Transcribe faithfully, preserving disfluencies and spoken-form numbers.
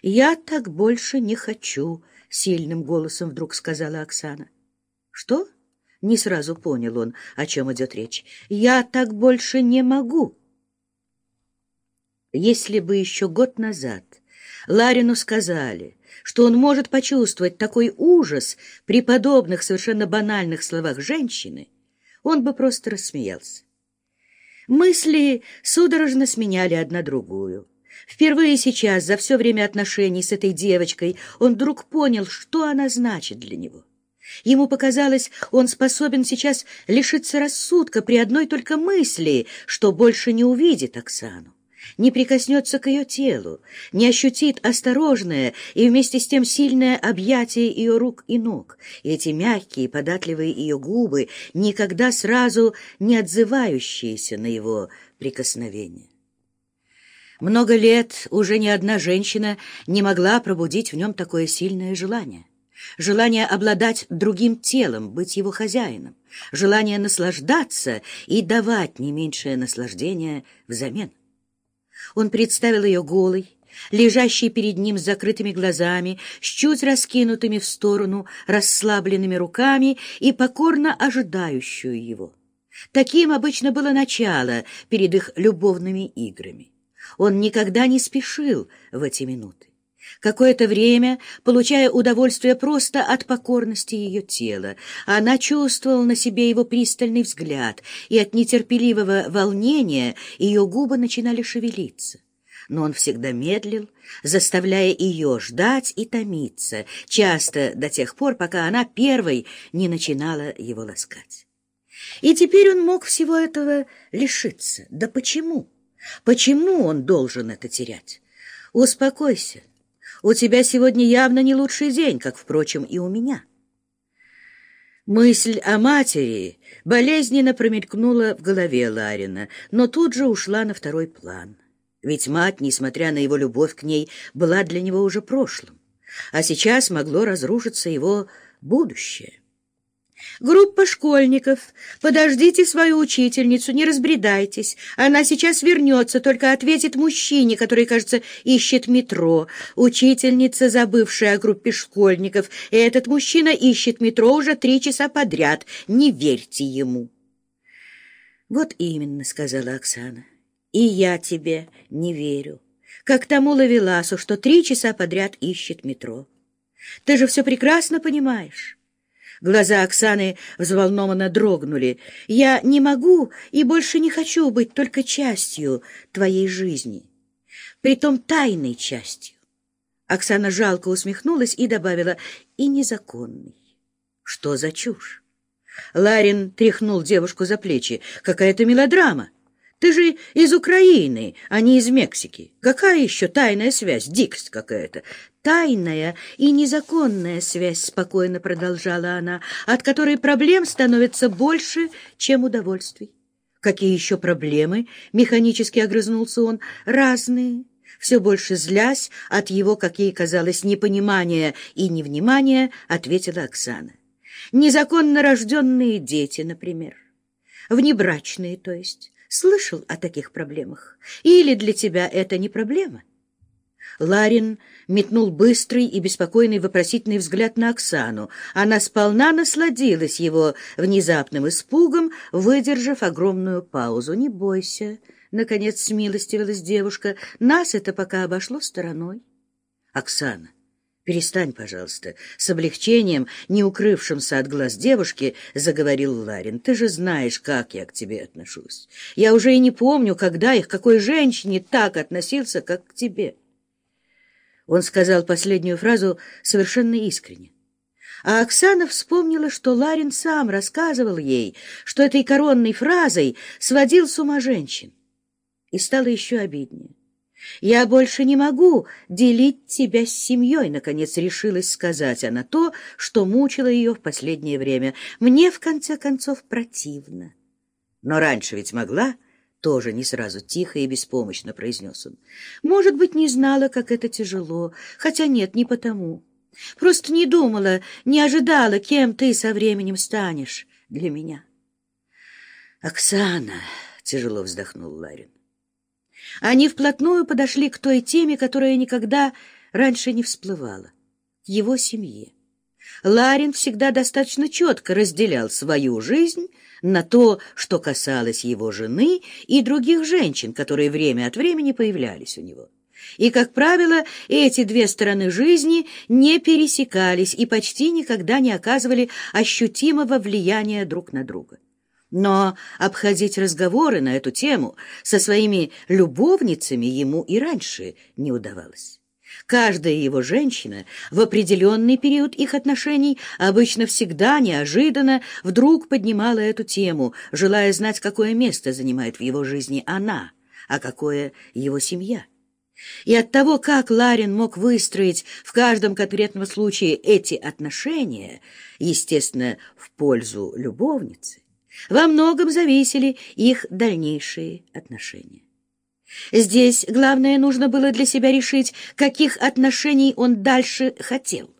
«Я так больше не хочу», — сильным голосом вдруг сказала Оксана. «Что?» — не сразу понял он, о чем идет речь. «Я так больше не могу». Если бы еще год назад Ларину сказали, что он может почувствовать такой ужас при подобных совершенно банальных словах женщины, он бы просто рассмеялся. Мысли судорожно сменяли одна другую. Впервые сейчас, за все время отношений с этой девочкой, он вдруг понял, что она значит для него. Ему показалось, он способен сейчас лишиться рассудка при одной только мысли, что больше не увидит Оксану, не прикоснется к ее телу, не ощутит осторожное и вместе с тем сильное объятие ее рук и ног, и эти мягкие, податливые ее губы, никогда сразу не отзывающиеся на его прикосновение. Много лет уже ни одна женщина не могла пробудить в нем такое сильное желание. Желание обладать другим телом, быть его хозяином, желание наслаждаться и давать не меньшее наслаждение взамен. Он представил ее голой, лежащей перед ним с закрытыми глазами, с чуть раскинутыми в сторону расслабленными руками и покорно ожидающую его. Таким обычно было начало перед их любовными играми. Он никогда не спешил в эти минуты. Какое-то время, получая удовольствие просто от покорности ее тела, она чувствовала на себе его пристальный взгляд, и от нетерпеливого волнения ее губы начинали шевелиться. Но он всегда медлил, заставляя ее ждать и томиться, часто до тех пор, пока она первой не начинала его ласкать. И теперь он мог всего этого лишиться. Да почему? Почему он должен это терять? Успокойся. У тебя сегодня явно не лучший день, как, впрочем, и у меня. Мысль о матери болезненно промелькнула в голове Ларина, но тут же ушла на второй план. Ведь мать, несмотря на его любовь к ней, была для него уже прошлым, а сейчас могло разрушиться его будущее. «Группа школьников, подождите свою учительницу, не разбредайтесь. Она сейчас вернется, только ответит мужчине, который, кажется, ищет метро. Учительница, забывшая о группе школьников, и этот мужчина ищет метро уже три часа подряд. Не верьте ему». «Вот именно», — сказала Оксана, — «и я тебе не верю, как тому ловеласу, что три часа подряд ищет метро. Ты же все прекрасно понимаешь». Глаза Оксаны взволнованно дрогнули. «Я не могу и больше не хочу быть только частью твоей жизни, притом тайной частью». Оксана жалко усмехнулась и добавила: «и незаконной». «Что за чушь?» Ларин тряхнул девушку за плечи. «Какая-то мелодрама. Ты же из Украины, а не из Мексики. Какая еще тайная связь? Дикость какая-то». «Тайная и незаконная связь», — спокойно продолжала она, «от которой проблем становится больше, чем удовольствий». «Какие еще проблемы?» — механически огрызнулся он. «Разные». Все больше злясь от его, как ей казалось, непонимания и невнимания, ответила Оксана. «Незаконно рожденные дети, например. Внебрачные, то есть. Слышал о таких проблемах? Или для тебя это не проблема?» Ларин метнул быстрый и беспокойный вопросительный взгляд на Оксану. Она сполна насладилась его внезапным испугом, выдержав огромную паузу. «Не бойся», — наконец смилостивилась девушка, — «нас это пока обошло стороной». «Оксана, перестань, пожалуйста», — с облегчением, не укрывшимся от глаз девушки, заговорил Ларин. «Ты же знаешь, как я к тебе отношусь. Я уже и не помню, когда и к какой женщине так относился, как к тебе». Он сказал последнюю фразу совершенно искренне. А Оксана вспомнила, что Ларин сам рассказывал ей, что этой коронной фразой сводил с ума женщин. И стало еще обиднее. «Я больше не могу делить тебя с семьей», — наконец решилась сказать она то, что мучило ее в последнее время. «Мне, в конце концов, противно». «Но раньше ведь могла?» Тоже не сразу, тихо и беспомощно произнес он. «Может быть, не знала, как это тяжело, хотя нет, не потому. Просто не думала, не ожидала, кем ты со временем станешь для меня». «Оксана», — тяжело вздохнул Ларин. Они вплотную подошли к той теме, которая никогда раньше не всплывало — к его семье. Ларин всегда достаточно четко разделял свою жизнь на то, что касалось его жены и других женщин, которые время от времени появлялись у него. И, как правило, эти две стороны жизни не пересекались и почти никогда не оказывали ощутимого влияния друг на друга. Но обходить разговоры на эту тему со своими любовницами ему и раньше не удавалось. Каждая его женщина в определенный период их отношений обычно всегда неожиданно вдруг поднимала эту тему, желая знать, какое место занимает в его жизни она, а какое его семья. И от того, как Ларин мог выстроить в каждом конкретном случае эти отношения, естественно, в пользу любовницы, во многом зависели их дальнейшие отношения. Здесь главное нужно было для себя решить, каких отношений он дальше хотел.